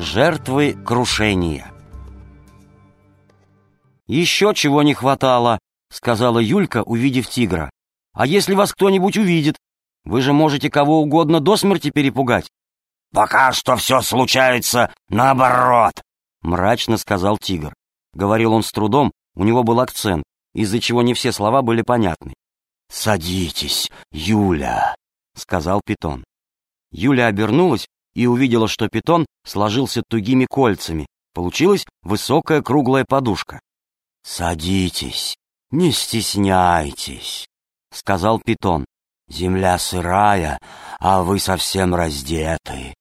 Жертвы крушения. «Еще чего не хватало», — сказала Юлька, увидев тигра. «А если вас кто-нибудь увидит? Вы же можете кого угодно до смерти перепугать». «Пока что все случается наоборот», — мрачно сказал тигр. Говорил он с трудом, у него был акцент, из-за чего не все слова были понятны. «Садитесь, Юля», — сказал питон. Юля обернулась и увидела, что питон сложился тугими кольцами. Получилась высокая круглая подушка. «Садитесь, не стесняйтесь», — сказал питон. «Земля сырая, а вы совсем раздеты».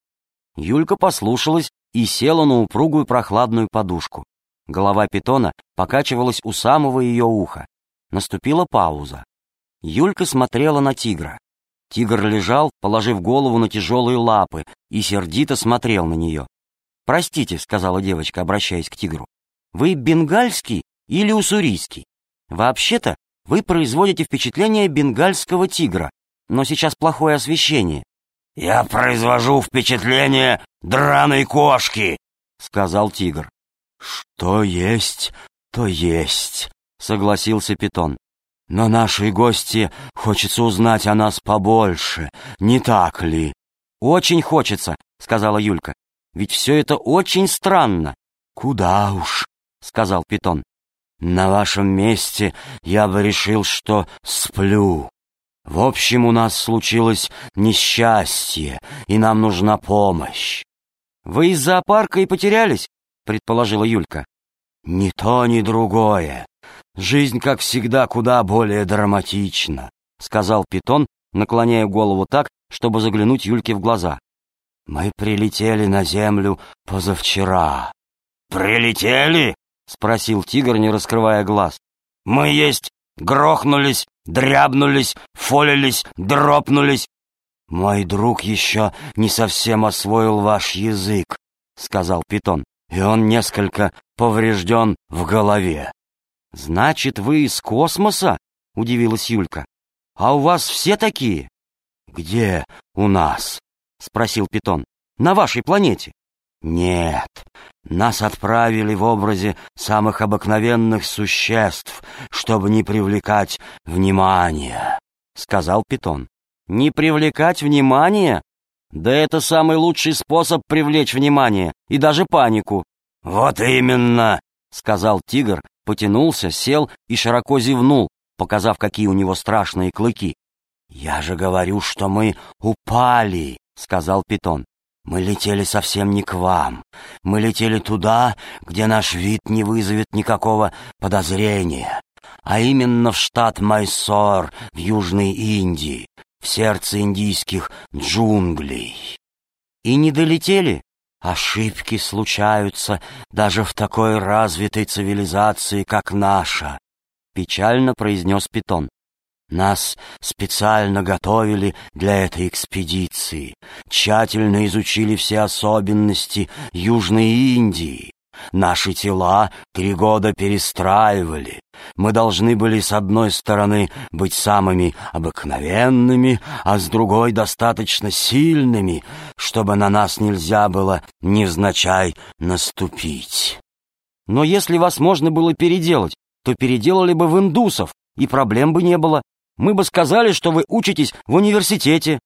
Юлька послушалась и села на упругую прохладную подушку. Голова питона покачивалась у самого ее уха. Наступила пауза. Юлька смотрела на тигра. Тигр лежал, положив голову на тяжелые лапы, и сердито смотрел на нее. «Простите», — сказала девочка, обращаясь к тигру, — «вы бенгальский или уссурийский? Вообще-то вы производите впечатление бенгальского тигра, но сейчас плохое освещение». «Я произвожу впечатление драной кошки», — сказал тигр. «Что есть, то есть», — согласился питон. «Но нашей гости хочется узнать о нас побольше, не так ли?» «Очень хочется», — сказала Юлька. «Ведь все это очень странно». «Куда уж», — сказал питон. «На вашем месте я бы решил, что сплю. В общем, у нас случилось несчастье, и нам нужна помощь». «Вы из зоопарка и потерялись?» — предположила Юлька. «Ни то, ни другое. Жизнь, как всегда, куда более драматична», — сказал питон, наклоняя голову так, чтобы заглянуть Юльке в глаза. «Мы прилетели на землю позавчера». «Прилетели?» — спросил тигр, не раскрывая глаз. «Мы есть грохнулись, дрябнулись, фолились, дропнулись». «Мой друг еще не совсем освоил ваш язык», — сказал питон, «и он несколько поврежден в голове». «Значит, вы из космоса?» — удивилась Юлька. «А у вас все такие?» «Где у нас?» — спросил питон. «На вашей планете?» «Нет, нас отправили в образе самых обыкновенных существ, чтобы не привлекать внимания», — сказал питон. «Не привлекать внимание? Да это самый лучший способ привлечь внимание и даже панику». «Вот именно», — сказал тигр, потянулся, сел и широко зевнул, показав, какие у него страшные клыки. «Я же говорю, что мы упали», — сказал питон. «Мы летели совсем не к вам. Мы летели туда, где наш вид не вызовет никакого подозрения, а именно в штат Майсор в Южной Индии, в сердце индийских джунглей». «И не долетели?» «Ошибки случаются даже в такой развитой цивилизации, как наша», — печально произнес питон. «Нас специально готовили для этой экспедиции, тщательно изучили все особенности Южной Индии. Наши тела 3 года перестраивали. Мы должны были с одной стороны быть самыми обыкновенными, а с другой достаточно сильными, чтобы на нас нельзя было невзначай наступить». «Но если вас можно было переделать, то переделали бы в индусов, и проблем бы не было. Мы бы сказали, что вы учитесь в университете».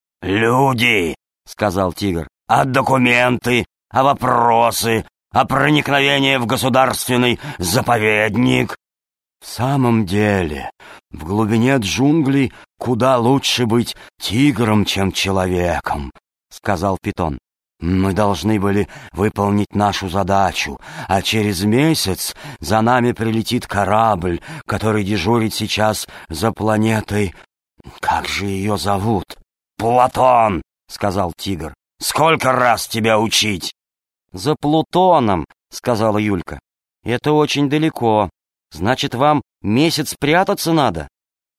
«Люди», — сказал тигр, — «а документы, а вопросы, а проникновение в государственный заповедник?» «В самом деле, в глубине джунглей куда лучше быть тигром, чем человеком», — сказал питон. «Мы должны были выполнить нашу задачу, а через месяц за нами прилетит корабль, который дежурит сейчас за планетой... Как же ее зовут?» «Плутон», — сказал тигр. «Сколько раз тебя учить?» «За Плутоном», — сказала Юлька. «Это очень далеко. Значит, вам месяц прятаться надо?»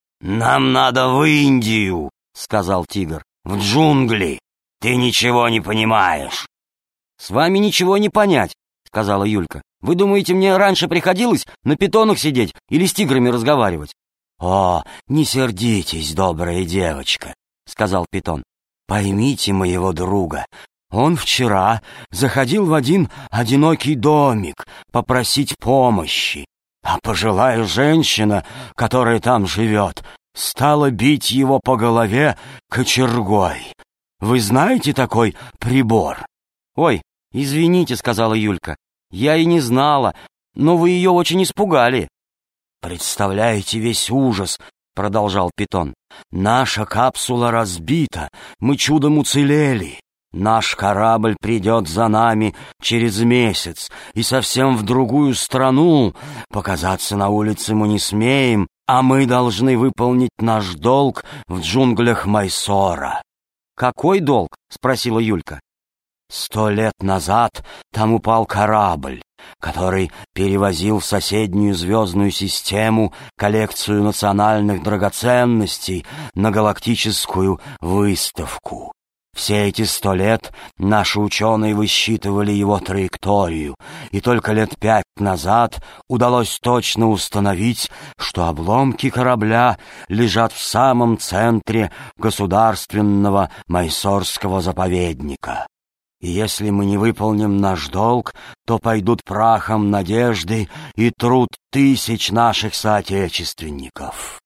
«Нам надо в Индию», — сказал тигр. «В джунгли. Ты ничего не понимаешь». «С вами ничего не понять», — сказала Юлька. «Вы думаете, мне раньше приходилось на питонах сидеть или с тиграми разговаривать?» «О, не сердитесь, добрая девочка», — сказал питон. «Поймите моего друга. Он вчера заходил в один одинокий домик попросить помощи, а пожилая женщина, которая там живет, стала бить его по голове кочергой. Вы знаете такой прибор?» «Ой, извините», — сказала Юлька, — «я и не знала, но вы ее очень испугали». «Представляете весь ужас», — продолжал Питон. «Наша капсула разбита, мы чудом уцелели. Наш корабль придет за нами через месяц, и совсем в другую страну. Показаться на улице мы не смеем, а мы должны выполнить наш долг в джунглях Майсора». «Какой долг?» — спросила Юлька. 100 лет назад там упал корабль, который перевозил в соседнюю звездную систему коллекцию национальных драгоценностей на галактическую выставку. Все эти 100 лет наши ученые высчитывали его траекторию, и только лет 5 назад удалось точно установить, что обломки корабля лежат в самом центре государственного майсорского заповедника. И если мы не выполним наш долг, то пойдут прахом надежды и труд тысяч наших соотечественников».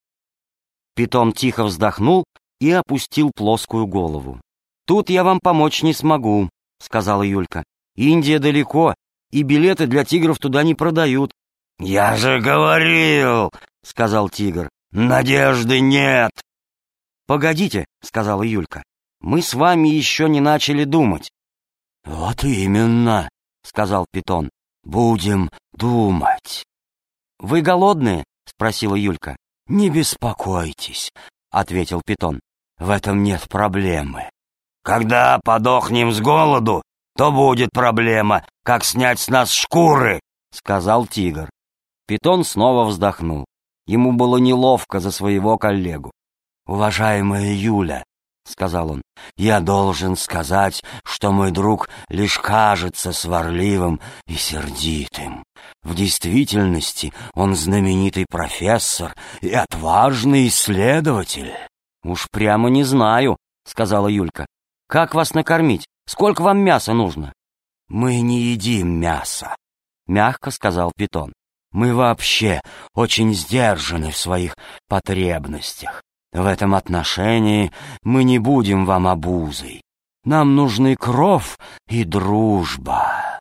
Питон тихо вздохнул и опустил плоскую голову. «Тут я вам помочь не смогу», — сказала Юлька. «Индия далеко, и билеты для тигров туда не продают». «Я же говорил», — сказал тигр, — «надежды нет». «Погодите», — сказала Юлька, — «мы с вами еще не начали думать». «Вот именно», — сказал Питон, — «будем думать». «Вы голодные?» — спросила Юлька. «Не беспокойтесь», — ответил Питон, — «в этом нет проблемы. Когда подохнем с голоду, то будет проблема, как снять с нас шкуры», — сказал тигр. Питон снова вздохнул. Ему было неловко за своего коллегу. «Уважаемая Юля», — сказал он, — «я должен сказать, что мой друг лишь кажется сварливым и сердитым. В действительности он знаменитый профессор и отважный исследователь». «Уж прямо не знаю», — сказала Юлька. «Как вас накормить? Сколько вам мяса нужно?» «Мы не едим мясо», — мягко сказал Питон. «Мы вообще очень сдержаны в своих потребностях. В этом отношении мы не будем вам обузой. Нам нужны кровь и дружба».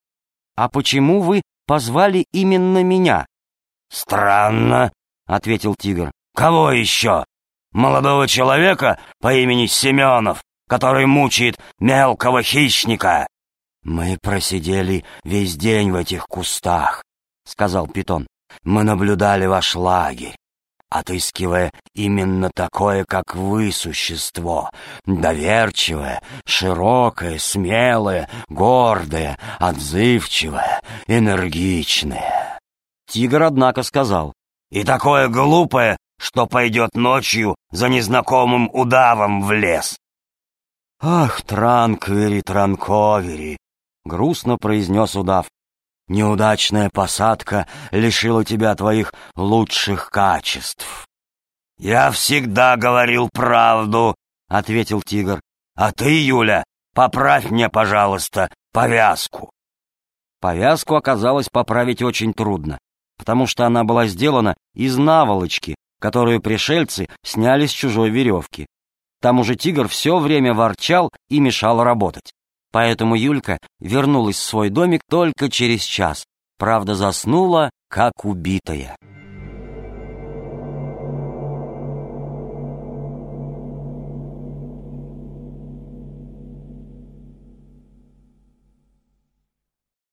«А почему вы позвали именно меня?» «Странно», — ответил тигр. «Кого еще? Молодого человека по имени Семенов, который мучает мелкого хищника?» «Мы просидели весь день в этих кустах», — сказал Питон. «Мы наблюдали ваш лагерь, отыскивая именно такое, как вы, существо, доверчивое, широкое, смелое, гордое, отзывчивое, энергичное». Тигр, однако, сказал: «И такое глупое, что пойдет ночью за незнакомым удавом в лес». «Ах, Транквери, Транковери!» — грустно произнес удав. «Неудачная посадка лишила тебя твоих лучших качеств». «Я всегда говорил правду», — ответил тигр. «А ты, Юля, поправь мне, пожалуйста, повязку». Повязку оказалось поправить очень трудно, потому что она была сделана из наволочки, которую пришельцы сняли с чужой веревки. К тому же тигр все время ворчал и мешал работать. Поэтому Юлька вернулась в свой домик только через час. Правда, заснула, как убитая.